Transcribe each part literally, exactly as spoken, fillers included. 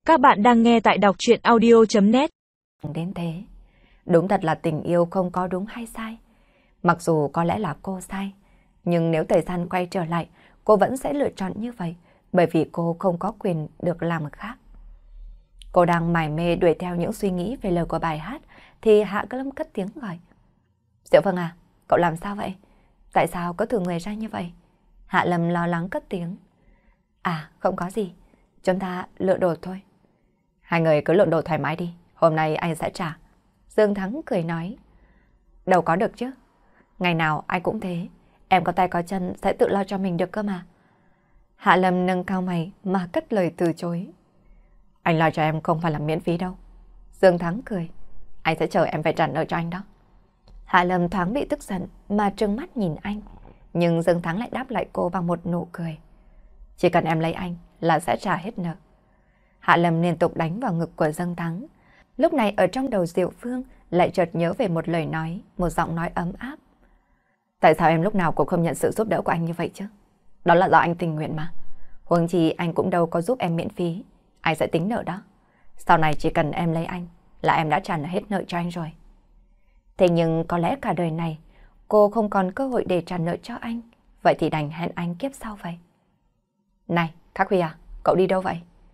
Các bạn đang nghe tại đọc truyện audio chấm net. Đến thế, đúng thật là tình yêu không có đúng hay sai. Mặc dù có lẽ là cô sai, nhưng nếu thời gian quay trở lại, cô vẫn sẽ lựa chọn như vậy, bởi vì cô không có quyền được làm khác. Cô đang mải mê đuổi theo những suy nghĩ về lời của bài hát, thì Hạ Lâm cất tiếng gọi. Diệu Vâng à, cậu làm sao vậy? Tại sao có thử người ra như vậy? Hạ Lâm lo lắng cất tiếng. À, không có gì, chúng ta lựa đồ thôi. Hai người cứ lượn đồ thoải mái đi, hôm nay anh sẽ trả. Dương Thắng cười nói. Đâu có được chứ, ngày nào ai cũng thế, em có tay có chân sẽ tự lo cho mình được cơ mà. Hạ Lâm nâng cao mày mà cất lời từ chối. Anh lo cho em không phải là miễn phí đâu. Dương Thắng cười. Anh sẽ chờ em phải trả nợ cho anh đó. Hạ Lâm thoáng bị tức giận mà trừng mắt nhìn anh, nhưng Dương Thắng lại đáp lại cô bằng một nụ cười. Chỉ cần em lấy anh là sẽ trả hết nợ. Hạ Lâm liên tục đánh vào ngực của Dương Thắng. Lúc này ở trong đầu Diệu Phương lại chợt nhớ về một lời nói, một giọng nói ấm áp. Tại sao em lúc nào cũng không nhận sự giúp đỡ của anh như vậy chứ? Đó là do anh tình nguyện mà. Huống chi anh cũng đâu có giúp em miễn phí. Anh sẽ tính nợ đó. Sau này chỉ cần em lấy anh là em đã trả hết nợ cho anh rồi. Thế nhưng có lẽ cả đời này cô không còn cơ hội để trả nợ cho anh. Vậy thì đành hẹn anh kiếp sau vậy. Này, Khắc Huy à, cậu đi đâu vậy?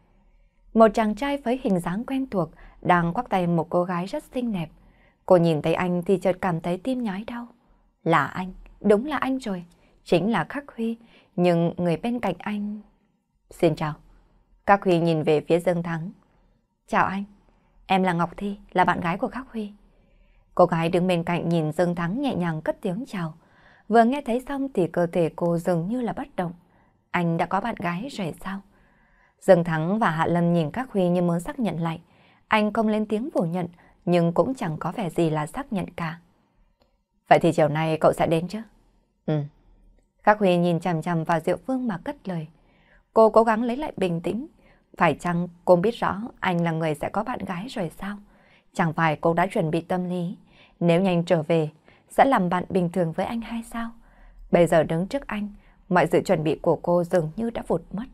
Một chàng trai với hình dáng quen thuộc đang quắc tay một cô gái rất xinh đẹp. Cô nhìn thấy anh thì chợt cảm thấy tim nhói đau. Là anh, đúng là anh rồi. Chính là Khắc Huy, nhưng người bên cạnh anh... Xin chào. Khắc Huy nhìn về phía Dương Thắng. Chào anh, em là Ngọc Thi, là bạn gái của Khắc Huy. Cô gái đứng bên cạnh nhìn Dương Thắng nhẹ nhàng cất tiếng chào. Vừa nghe thấy xong thì cơ thể cô dường như là bất động. Anh đã có bạn gái rồi sao? Dương Thắng và Hạ Lâm nhìn Khắc Huy như muốn xác nhận lại. Anh không lên tiếng phủ nhận, nhưng cũng chẳng có vẻ gì là xác nhận cả. Vậy thì chiều nay cậu sẽ đến chứ? Ừ. Khắc Huy nhìn chằm chằm vào Diệu Phương mà cất lời. Cô cố gắng lấy lại bình tĩnh. Phải chăng cô biết rõ anh là người sẽ có bạn gái rồi sao? Chẳng phải cô đã chuẩn bị tâm lý, nếu nhanh trở về, sẽ làm bạn bình thường với anh hay sao? Bây giờ đứng trước anh, mọi sự chuẩn bị của cô dường như đã vụt mất.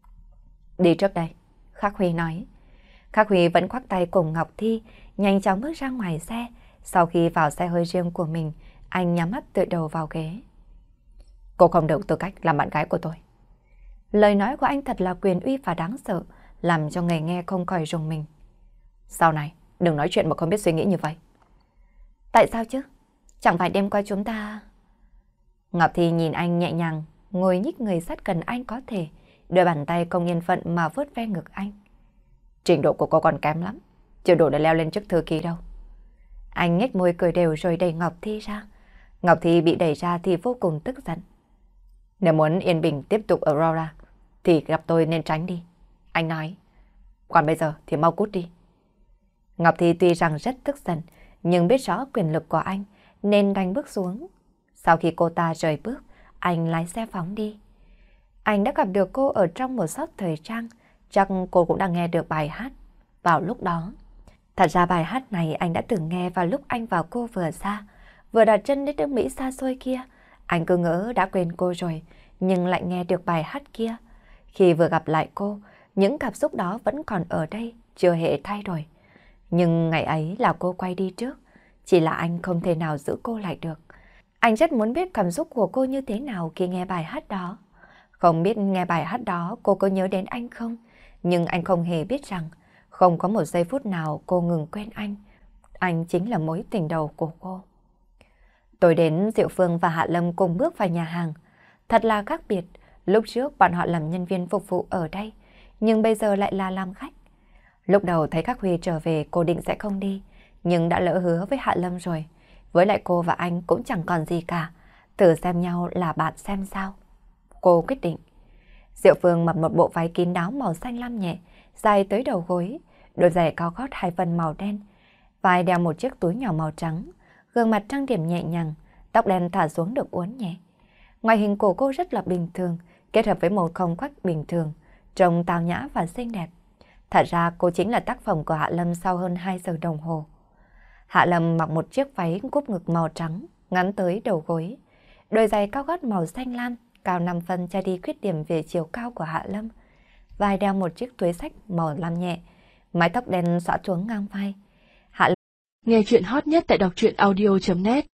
Đi trước đây, Khắc Huy nói. Khắc Huy vẫn khoác tay cùng Ngọc Thi, nhanh chóng bước ra ngoài xe. Sau khi vào xe hơi riêng của mình, anh nhắm mắt tựa đầu vào ghế. Cô không đủ tư cách làm bạn gái của tôi. Lời nói của anh thật là quyền uy và đáng sợ, làm cho người nghe không khỏi rùng mình. Sau này, đừng nói chuyện mà không biết suy nghĩ như vậy. Tại sao chứ? Chẳng phải đêm qua chúng ta... Ngọc Thi nhìn anh nhẹ nhàng, ngồi nhích người sát gần anh có thể, đôi bàn tay không yên phận mà vớt ve ngực anh. Trình độ của cô còn kém lắm, chưa đủ để leo lên chức thư ký đâu. Anh nhếch môi cười đều rồi đẩy Ngọc Thi ra. Ngọc Thi bị đẩy ra thì vô cùng tức giận. Nếu muốn yên bình tiếp tục ở Aurora, thì gặp tôi nên tránh đi. Anh nói. Còn bây giờ thì mau cút đi. Ngọc Thi tuy rằng rất tức giận, nhưng biết rõ quyền lực của anh, nên đành bước xuống. Sau khi cô ta rời bước, anh lái xe phóng đi. Anh đã gặp được cô ở trong một shop thời trang, chắc cô cũng đang nghe được bài hát vào lúc đó. Thật ra bài hát này anh đã từng nghe vào lúc anh và cô vừa xa, vừa đặt chân đến nước Mỹ xa xôi kia. Anh cứ ngỡ đã quên cô rồi, nhưng lại nghe được bài hát kia. Khi vừa gặp lại cô, những cảm xúc đó vẫn còn ở đây, chưa hề thay đổi. Nhưng ngày ấy là cô quay đi trước, chỉ là anh không thể nào giữ cô lại được. Anh rất muốn biết cảm xúc của cô như thế nào khi nghe bài hát đó. Không biết nghe bài hát đó cô có nhớ đến anh không? Nhưng anh không hề biết rằng không có một giây phút nào cô ngừng quên anh. Anh chính là mối tình đầu của cô. Tối đến, Diệu Phương và Hạ Lâm cùng bước vào nhà hàng. Thật là khác biệt, lúc trước bọn họ làm nhân viên phục vụ ở đây, nhưng bây giờ lại là làm khách. Lúc đầu thấy Khắc Huy trở về cô định sẽ không đi, nhưng đã lỡ hứa với Hạ Lâm rồi. Với lại cô và anh cũng chẳng còn gì cả, thử xem nhau là bạn xem sao. Cô quyết định. Diệu Phương mặc một bộ váy kín đáo màu xanh lam nhẹ, dài tới đầu gối, đôi giày cao gót hai phần màu đen, vai đeo một chiếc túi nhỏ màu trắng, gương mặt trang điểm nhẹ nhàng, tóc đen thả xuống được uốn nhẹ. Ngoại hình của cô rất là bình thường, kết hợp với một phong cách bình thường, trông tao nhã và xinh đẹp. Thật ra cô chính là tác phẩm của Hạ Lâm sau hơn hai giờ đồng hồ. Hạ Lâm mặc một chiếc váy cúp ngực màu trắng, ngắn tới đầu gối, đôi giày cao gót màu xanh lam, cao năm phân che đi khuyết điểm về chiều cao của Hạ Lâm. Vai đeo một chiếc túi xách màu lam nhẹ, mái tóc đen xõa xuống ngang vai. Hạ Nghe chuyện hot nhất tại đọc truyện audio chấm net